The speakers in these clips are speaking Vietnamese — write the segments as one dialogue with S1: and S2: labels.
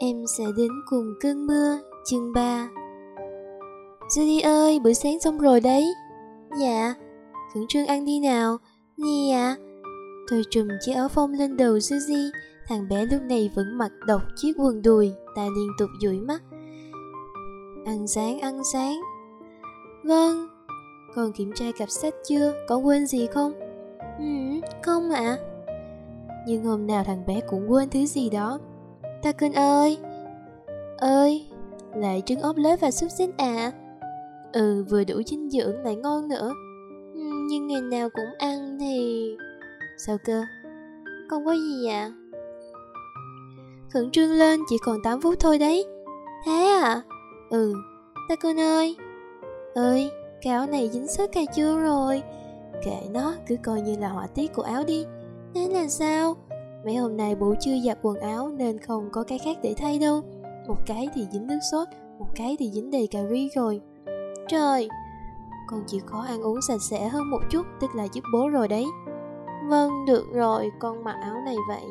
S1: Em sẽ đến cùng cơn mưa, chương 3. Judy ơi, bữa sáng xong rồi đấy. Dạ. Khẩn trương ăn đi nào. Nè à. Tôi trùm chiếc áo phông lên đầu Suzy. Thằng bé lúc này vẫn mặc độc chiếc quần đùi, ta liên tục dụi mắt. Ăn sáng. Vâng. Con kiểm tra cặp sách chưa? Có quên gì không? Không ạ. Nhưng hôm nào thằng bé cũng quên thứ gì đó. Ta cưng ơi, lại trứng ốp lết và súp xích à? Vừa đủ dinh dưỡng lại ngon nữa. Nhưng ngày nào cũng ăn thì... Sao cơ? Không có gì ạ. Khẩn trương lên, chỉ còn 8 phút thôi đấy. Thế à? Ta cưng ơi, cái áo này dính sốt cà chua rồi. Kệ nó, cứ coi như là họa tiết của áo đi. Thế là sao? Mấy hôm nay bố chưa giặt quần áo nên không có cái khác để thay đâu. Một cái thì dính nước sốt, một cái thì dính đầy cà ri rồi. Trời, con chỉ có ăn uống sạch sẽ hơn một chút, tức là giúp bố rồi đấy. Vâng, được rồi, con mặc áo này vậy.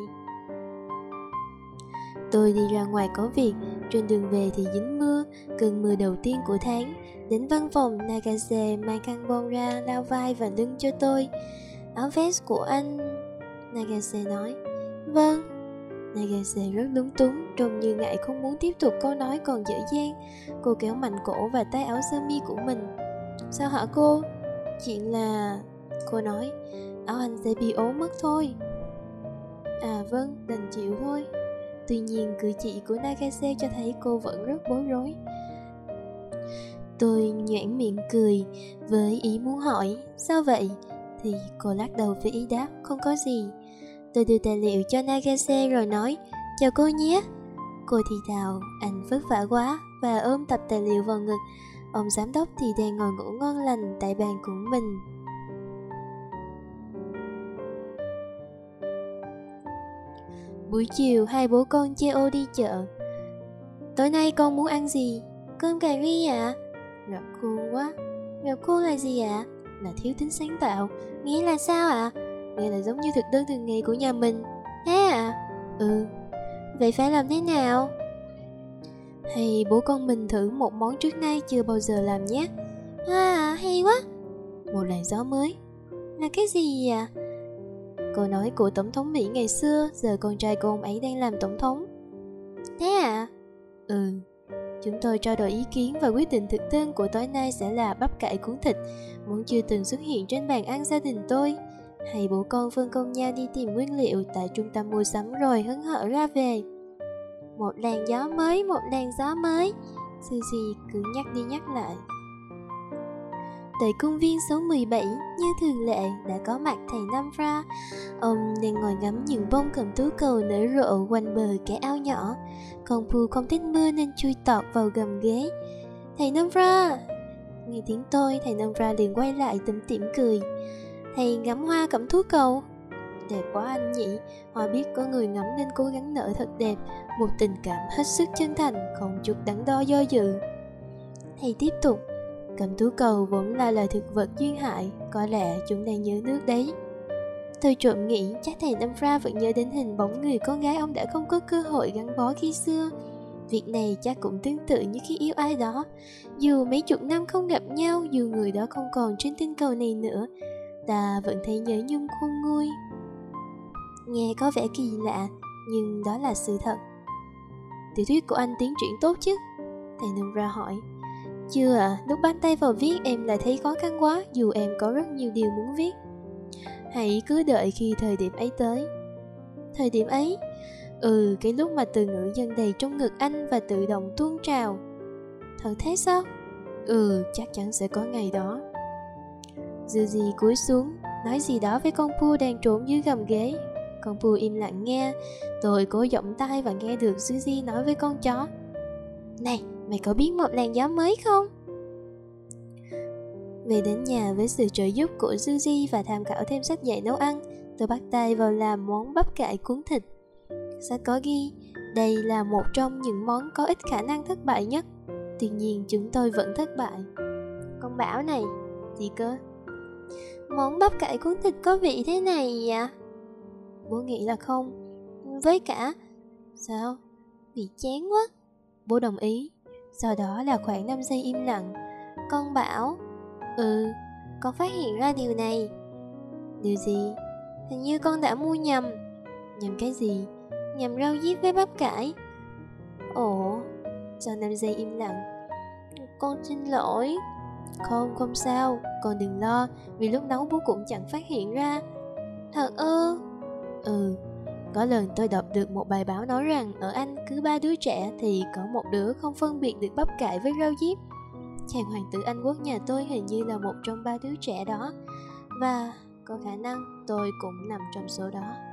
S1: Tôi đi ra ngoài có việc, trên đường về thì dính mưa, cơn mưa đầu tiên của tháng. Đến văn phòng, Nagase mang khăn bông ra lau vai và lưng cho tôi. Áo vest của anh... Nagase nói. Vâng. Nagase rất lúng túng, trông như ngại không muốn tiếp tục câu nói còn dở dang. Cô kéo mạnh cổ và tay áo sơ mi của mình. Sao hả cô? Chuyện là... Cô nói, áo anh sẽ bị ố mất thôi. À vâng, đành chịu thôi. Tuy nhiên cử chỉ của Nagase cho thấy cô vẫn rất bối rối. Tôi nhoẻn miệng cười với ý muốn hỏi sao vậy, thì cô lắc đầu với ý đáp không có gì. Tôi đưa tài liệu cho Nagase rồi nói chào cô nhé. Cô thì thào anh vất vả quá và ôm tập tài liệu vào ngực. Ông giám đốc thì đang ngồi ngủ ngon lành tại bàn của mình. Buổi chiều hai bố con Cheo đi chợ. Tối nay con muốn ăn gì? Cơm cà ri ạ. Rau khô quá. Rau khô là gì ạ? Là thiếu tính sáng tạo. Nghĩa là sao ạ? Nghĩa là giống như thực đơn thường ngày của nhà mình. Thế ạ? Vậy phải làm thế nào? Hay bố con mình thử một món trước nay chưa bao giờ làm nhé. Hay quá. Một làn gió mới. Là cái gì ạ? Câu nói của tổng thống Mỹ ngày xưa, giờ con trai của ông ấy đang làm tổng thống. Thế ạ? Chúng tôi trao đổi ý kiến và quyết định thực đơn của tối nay sẽ là bắp cải cuốn thịt, món chưa từng xuất hiện trên bàn ăn gia đình tôi. Hai bố con phân công nhau đi tìm nguyên liệu tại trung tâm mua sắm rồi hớn hở ra về. Một làn gió mới, Suzy cứ nhắc đi nhắc lại. Tại công viên số 17, như thường lệ đã có mặt thầy Namra. Ông đang ngồi ngắm những bông cẩm tú cầu nở rộ quanh bờ cái ao nhỏ. Con Pooh không thích mưa nên chui tọt vào gầm ghế. Thầy Namra! Nghe tiếng tôi, thầy Namra liền quay lại tủm tỉm cười. Thầy ngắm hoa cẩm tú cầu. Đẹp quá anh nhỉ, hoa biết có người ngắm nên cố gắng nở thật đẹp. Một tình cảm hết sức chân thành, không chút đắn đo do dự. Thầy tiếp tục. Cẩm tú cầu vốn là loài thực vật duyên hại, có lẽ chúng đang nhớ nước đấy. Tôi trộm nghĩ chắc thầy Namra vẫn nhớ đến hình bóng người con gái ông đã không có cơ hội gắn bó khi xưa. Việc này chắc cũng tương tự như khi yêu ai đó. Dù mấy chục năm không gặp nhau, dù người đó không còn trên tinh cầu này nữa, ta vẫn thấy nhớ nhung khôn nguôi. Nghe có vẻ kỳ lạ, nhưng đó là sự thật. Tiểu thuyết của anh tiến triển tốt chứ? Thầy Namra hỏi. Chưa ạ, lúc bắt tay vào viết em lại thấy khó khăn quá, dù em có rất nhiều điều muốn viết. Hãy cứ đợi khi thời điểm ấy tới. Thời điểm ấy? Cái lúc mà từ ngữ dâng đầy trong ngực anh và tự động tuôn trào. Thật thế sao? Chắc chắn sẽ có ngày đó. Suzy cúi xuống, nói gì đó với con Pooh đang trốn dưới gầm ghế. Con Pooh im lặng nghe. Tôi cố giọng tai và nghe được Suzy nói với con chó. Này, mày có biết một làn gió mới không? Về đến nhà với sự trợ giúp của Suzy và tham khảo thêm sách dạy nấu ăn, tôi bắt tay vào làm món bắp cải cuốn thịt. Sách có ghi, đây là một trong những món có ít khả năng thất bại nhất. Tuy nhiên chúng tôi vẫn thất bại. Con bảo này, gì cơ? Món bắp cải cuốn thịt có vị thế này à? Bố nghĩ là không. Với cả... Sao? Vì chán quá. Bố đồng ý. Sau đó là khoảng 5 giây im lặng. Con bảo, con phát hiện ra điều này. Điều gì? Hình như con đã mua nhầm. Nhầm cái gì? Nhầm rau diếp với bắp cải. Ồ. Sau 5 giây im lặng. Con xin lỗi. Không sao, con đừng lo. Vì lúc nấu bố cũng chẳng phát hiện ra. Thật ư? Có lần tôi đọc được một bài báo nói rằng ở Anh cứ 3 đứa trẻ thì có một đứa không phân biệt được bắp cải với rau diếp. Chàng hoàng tử Anh quốc nhà tôi hình như là một trong 3 đứa trẻ đó. Và có khả năng tôi cũng nằm trong số đó.